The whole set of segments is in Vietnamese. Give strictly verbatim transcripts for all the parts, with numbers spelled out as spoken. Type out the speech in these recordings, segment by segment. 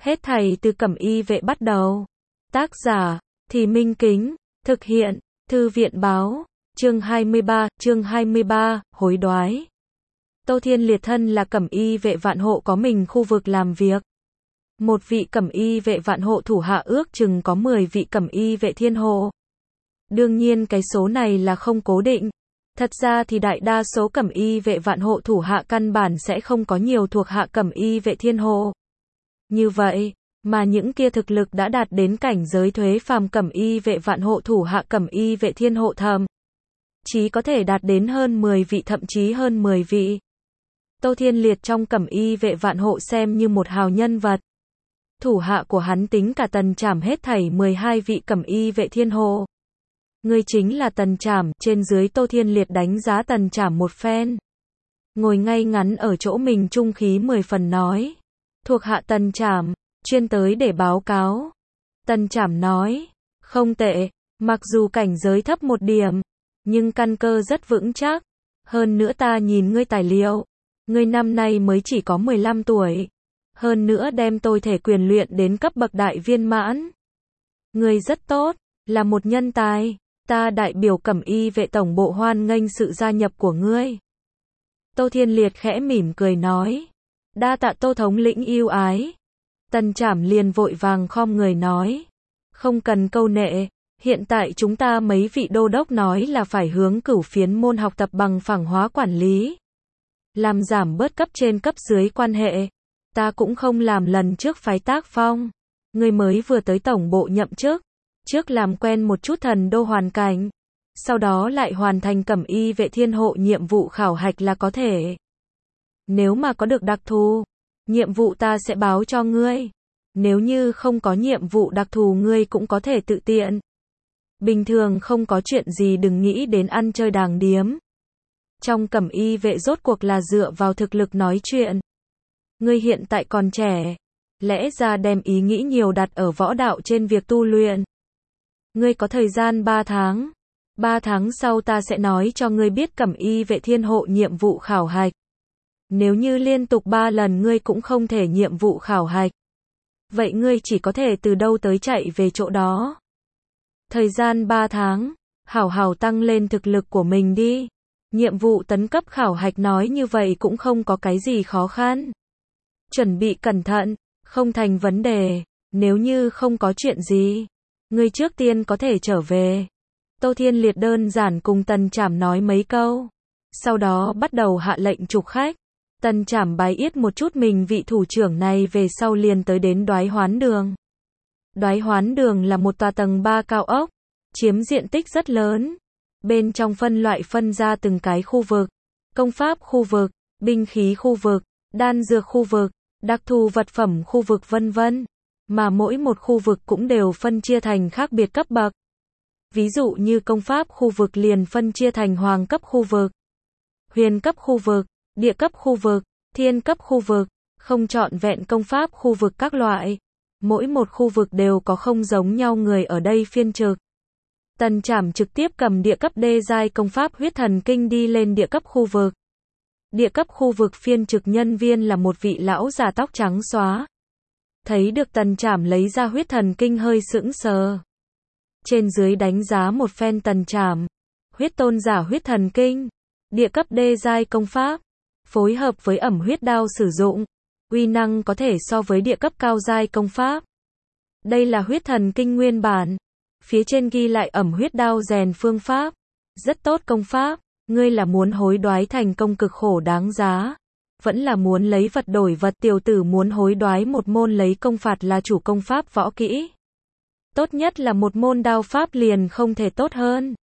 Hết thảy từ Cẩm Y Vệ bắt đầu. Tác giả, Thì Minh Kính, thực hiện, Thư viện báo, chương hai mươi ba, chương hai mươi ba, hối đoái. Tô Thiên Liệt thân là Cẩm Y Vệ vạn hộ có mình khu vực làm việc. Một vị Cẩm Y Vệ vạn hộ thủ hạ ước chừng có mười vị Cẩm Y Vệ thiên hộ. Đương nhiên cái số này là không cố định. Thật ra thì đại đa số Cẩm Y Vệ vạn hộ thủ hạ căn bản sẽ không có nhiều thuộc hạ Cẩm Y Vệ thiên hộ. Như vậy, mà những kia thực lực đã đạt đến cảnh giới thuế phàm Cẩm Y Vệ vạn hộ thủ hạ Cẩm Y Vệ thiên hộ thậm chí có thể đạt đến hơn mười vị, thậm chí hơn mười vị. Tô Thiên Liệt trong Cẩm Y Vệ vạn hộ xem như một hào nhân vật. Thủ hạ của hắn tính cả Tần Trảm hết thảy mười hai vị Cẩm Y Vệ thiên hộ. Người chính là Tần Trảm, trên dưới Tô Thiên Liệt đánh giá Tần Trảm một phen. Ngồi ngay ngắn ở chỗ mình trung khí mười phần nói. Thuộc hạ Tần Trảm, chuyên tới để báo cáo. Tần Trảm nói, không tệ, mặc dù cảnh giới thấp một điểm, nhưng căn cơ rất vững chắc. Hơn nữa ta nhìn ngươi tài liệu, ngươi năm nay mới chỉ có mười lăm tuổi. Hơn nữa đem tôi thể quyền luyện đến cấp bậc đại viên mãn. Ngươi rất tốt, là một nhân tài. Ta đại biểu Cẩm Y Vệ tổng bộ hoan nghênh sự gia nhập của ngươi. Tô Thiên Liệt khẽ mỉm cười nói. Đa tạ Tô thống lĩnh yêu ái. Tần Trảm liền vội vàng khom người nói. Không cần câu nệ, hiện tại chúng ta mấy vị đô đốc nói là phải hướng cửu phiến môn học tập bằng phẳng hóa quản lý. Làm giảm bớt cấp trên cấp dưới quan hệ. Ta cũng không làm lần trước phái tác phong. Ngươi mới vừa tới tổng bộ nhậm chức. Trước làm quen một chút thần đô hoàn cảnh. Sau đó lại hoàn thành Cẩm Y Vệ thiên hộ nhiệm vụ khảo hạch là có thể. Nếu mà có được đặc thù, nhiệm vụ ta sẽ báo cho ngươi. Nếu như không có nhiệm vụ đặc thù ngươi cũng có thể tự tiện. Bình thường không có chuyện gì đừng nghĩ đến ăn chơi đàng điếm. Trong Cẩm Y Vệ rốt cuộc là dựa vào thực lực nói chuyện. Ngươi hiện tại còn trẻ, lẽ ra đem ý nghĩ nhiều đặt ở võ đạo trên việc tu luyện. Ngươi có thời gian ba tháng. ba tháng sau ta sẽ nói cho ngươi biết Cẩm Y Vệ thiên hộ nhiệm vụ khảo hạch. Nếu như liên tục ba lần ngươi cũng không thể nhiệm vụ khảo hạch, vậy ngươi chỉ có thể từ đâu tới chạy về chỗ đó. Thời gian ba tháng, hảo hảo tăng lên thực lực của mình đi. Nhiệm vụ tấn cấp khảo hạch nói như vậy cũng không có cái gì khó khăn. Chuẩn bị cẩn thận, không thành vấn đề. Nếu như không có chuyện gì, ngươi trước tiên có thể trở về. Tô Thiên Liệt đơn giản cùng Tần Trảm nói mấy câu. Sau đó bắt đầu hạ lệnh trục khách. Tần Trảm bái yết một chút mình vị thủ trưởng này về sau liền tới đến Đoái Hoán Đường. Đoái Hoán Đường là một tòa tầng ba cao ốc, chiếm diện tích rất lớn. Bên trong phân loại phân ra từng cái khu vực. Công pháp khu vực, binh khí khu vực, đan dược khu vực, đặc thù vật phẩm khu vực vân vân. Mà mỗi một khu vực cũng đều phân chia thành khác biệt cấp bậc. Ví dụ như công pháp khu vực liền phân chia thành hoàng cấp khu vực, huyền cấp khu vực, địa cấp khu vực, thiên cấp khu vực, không trọn vẹn công pháp khu vực các loại. Mỗi một khu vực đều có không giống nhau người ở đây phiên trực. Tần Trảm trực tiếp cầm địa cấp đê giai công pháp huyết thần kinh đi lên địa cấp khu vực. Địa cấp khu vực phiên trực nhân viên là một vị lão già tóc trắng xóa. Thấy được Tần Trảm lấy ra huyết thần kinh hơi sững sờ. Trên dưới đánh giá một phen Tần Trảm. Huyết tôn giả huyết thần kinh, địa cấp đê giai công pháp, phối hợp với ẩm huyết đao sử dụng, uy năng có thể so với địa cấp cao giai công pháp. Đây là huyết thần kinh nguyên bản. Phía trên ghi lại ẩm huyết đao rèn phương pháp. Rất tốt công pháp, ngươi là muốn hối đoái thành công cực khổ đáng giá. Vẫn là muốn lấy vật đổi vật, tiểu tử muốn hối đoái một môn lấy công phạt là chủ công pháp võ kỹ. Tốt nhất là một môn đao pháp liền không thể tốt hơn.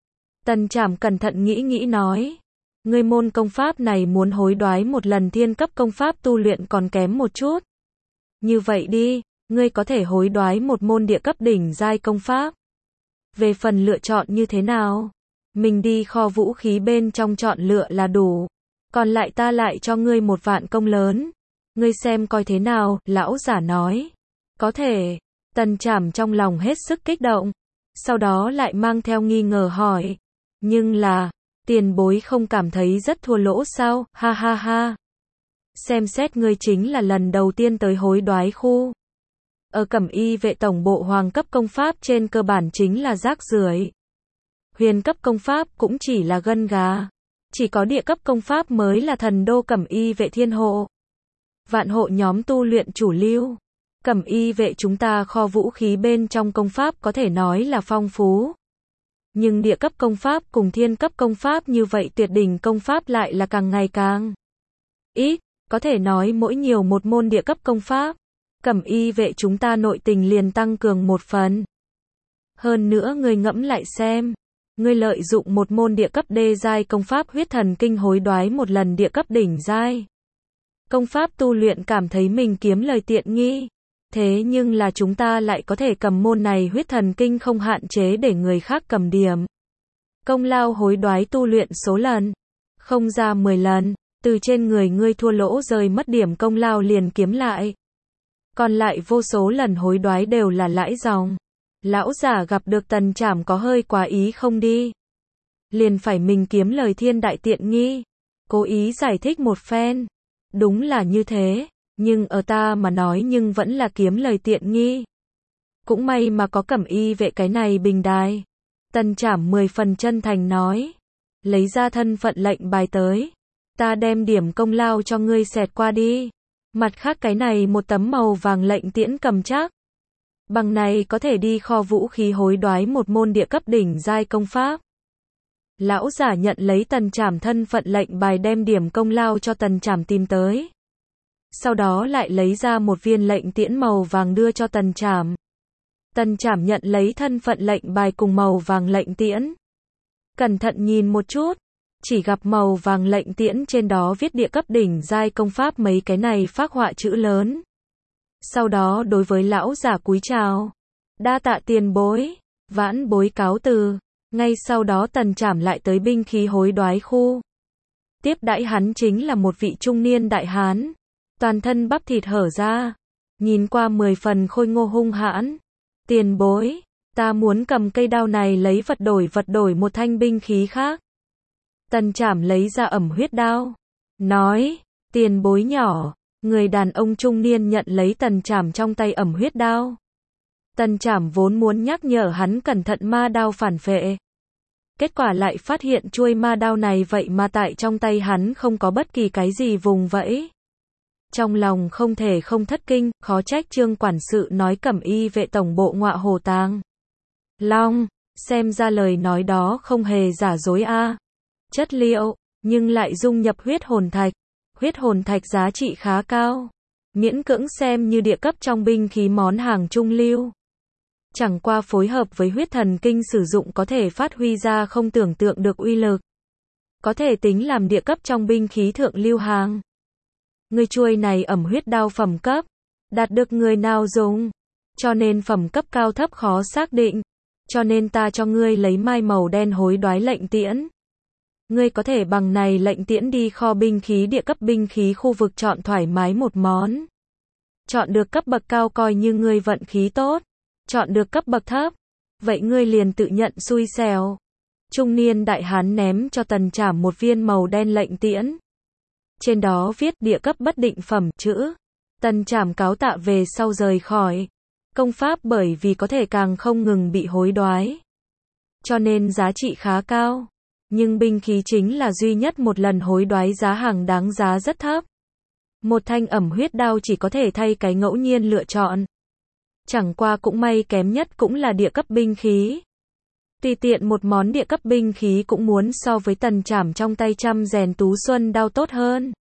Tần Trảm cẩn thận nghĩ nghĩ nói. Ngươi môn công pháp này muốn hối đoái một lần thiên cấp công pháp tu luyện còn kém một chút. Như vậy đi, ngươi có thể hối đoái một môn địa cấp đỉnh giai công pháp. Về phần lựa chọn như thế nào, mình đi kho vũ khí bên trong chọn lựa là đủ. Còn lại ta lại cho ngươi một vạn công lớn. Ngươi xem coi thế nào, lão giả nói. Có thể. Tần Trảm trong lòng hết sức kích động. Sau đó lại mang theo nghi ngờ hỏi. Nhưng là, tiền bối không cảm thấy rất thua lỗ sao, ha ha ha. Xem xét ngươi chính là lần đầu tiên tới hối đoái khu. Ở Cẩm Y vệ tổng bộ hoàng cấp công pháp trên cơ bản chính là rác rưởi. Huyền cấp công pháp cũng chỉ là gân gà. Chỉ có địa cấp công pháp mới là thần đô Cẩm Y vệ thiên hộ. Vạn hộ nhóm tu luyện chủ lưu. Cẩm Y vệ chúng ta kho vũ khí bên trong công pháp có thể nói là phong phú. Nhưng địa cấp công pháp cùng thiên cấp công pháp như vậy tuyệt đỉnh công pháp lại là càng ngày càng ít, có thể nói mỗi nhiều một môn địa cấp công pháp, Cẩm Y vệ chúng ta nội tình liền tăng cường một phần. Hơn nữa ngươi ngẫm lại xem, ngươi lợi dụng một môn địa cấp đê giai công pháp huyết thần kinh hối đoái một lần địa cấp đỉnh giai. Công pháp tu luyện cảm thấy mình kiếm lời tiện nghi. Thế nhưng là chúng ta lại có thể cầm môn này huyết thần kinh không hạn chế để người khác cầm điểm. Công lao hối đoái tu luyện số lần. Không ra mười lần, từ trên người ngươi thua lỗ rơi mất điểm công lao liền kiếm lại. Còn lại vô số lần hối đoái đều là lãi dòng. Lão giả gặp được Tần Trảm có hơi quá ý không đi. Liền phải mình kiếm lời thiên đại tiện nghi. Cố ý giải thích một phen. Đúng là như thế. Nhưng ở ta mà nói nhưng vẫn là kiếm lời tiện nghi. Cũng may mà có Cẩm Y vệ cái này bình đài. Tần Trảm mười phần chân thành nói. Lấy ra thân phận lệnh bài tới. Ta đem điểm công lao cho ngươi xẹt qua đi. Mặt khác cái này một tấm màu vàng lệnh tiễn cầm chắc. Bằng này có thể đi kho vũ khí hối đoái một môn địa cấp đỉnh giai công pháp. Lão giả nhận lấy Tần Trảm thân phận lệnh bài đem điểm công lao cho Tần Trảm tìm tới. Sau đó lại lấy ra một viên lệnh tiễn màu vàng đưa cho Tần Trảm. Tần Trảm nhận lấy thân phận lệnh bài cùng màu vàng lệnh tiễn. Cẩn thận nhìn một chút, chỉ gặp màu vàng lệnh tiễn trên đó viết địa cấp đỉnh giai công pháp mấy cái này phác họa chữ lớn. Sau đó đối với lão giả cúi chào. Đa tạ tiền bối, vãn bối cáo từ. Ngay sau đó Tần Trảm lại tới binh khí hối đoái khu. Tiếp đãi hắn chính là một vị trung niên đại hán. Toàn thân bắp thịt hở ra. Nhìn qua mười phần khôi ngô hung hãn. Tiền bối, ta muốn cầm cây đao này lấy vật đổi vật đổi một thanh binh khí khác. Tần Trảm lấy ra ẩm huyết đao. Nói, tiền bối nhỏ. Người đàn ông trung niên nhận lấy Tần Trảm trong tay ẩm huyết đao. Tần Trảm vốn muốn nhắc nhở hắn cẩn thận ma đao phản phệ. Kết quả lại phát hiện chuôi ma đao này vậy mà tại trong tay hắn không có bất kỳ cái gì vùng vẫy. Trong lòng không thể không thất kinh, khó trách Trương quản sự nói Cẩm Y vệ tổng bộ ngọa hổ tàng long, xem ra lời nói đó không hề giả dối a. Chất liệu, nhưng lại dung nhập huyết hồn thạch. Huyết hồn thạch giá trị khá cao, miễn cưỡng xem như địa cấp trong binh khí món hàng trung lưu. Chẳng qua phối hợp với huyết thần kinh sử dụng có thể phát huy ra không tưởng tượng được uy lực. Có thể tính làm địa cấp trong binh khí thượng lưu hàng. Người chuôi này ẩm huyết đao phẩm cấp, đạt được người nào dùng, cho nên phẩm cấp cao thấp khó xác định, cho nên ta cho ngươi lấy mai màu đen hối đoái lệnh tiễn. Ngươi có thể bằng này lệnh tiễn đi kho binh khí địa cấp binh khí khu vực chọn thoải mái một món. Chọn được cấp bậc cao coi như ngươi vận khí tốt, chọn được cấp bậc thấp, vậy ngươi liền tự nhận xui xẻo. Trung niên đại hán ném cho Tần Trảm một viên màu đen lệnh tiễn. Trên đó viết địa cấp bất định phẩm chữ. Tần Trảm cáo tạ về sau rời khỏi. Công pháp bởi vì có thể càng không ngừng bị hối đoái, cho nên giá trị khá cao. Nhưng binh khí chính là duy nhất một lần hối đoái giá hàng đáng giá rất thấp. Một thanh ẩm huyết đao chỉ có thể thay cái ngẫu nhiên lựa chọn. Chẳng qua cũng may kém nhất cũng là địa cấp binh khí. Tùy tiện một món địa cấp binh khí cũng muốn so với Tần Trảm trong tay trăm rèn tú xuân đao tốt hơn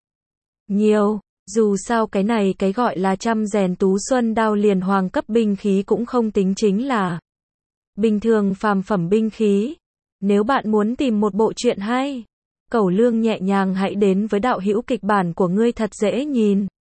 nhiều. Dù sao cái này cái gọi là trăm rèn tú xuân đao liền hoàng cấp binh khí cũng không tính chính là bình thường phàm phẩm binh khí. Nếu bạn muốn tìm một bộ truyện hay, cẩu lương nhẹ nhàng hãy đến với đạo hữu kịch bản của ngươi thật dễ nhìn.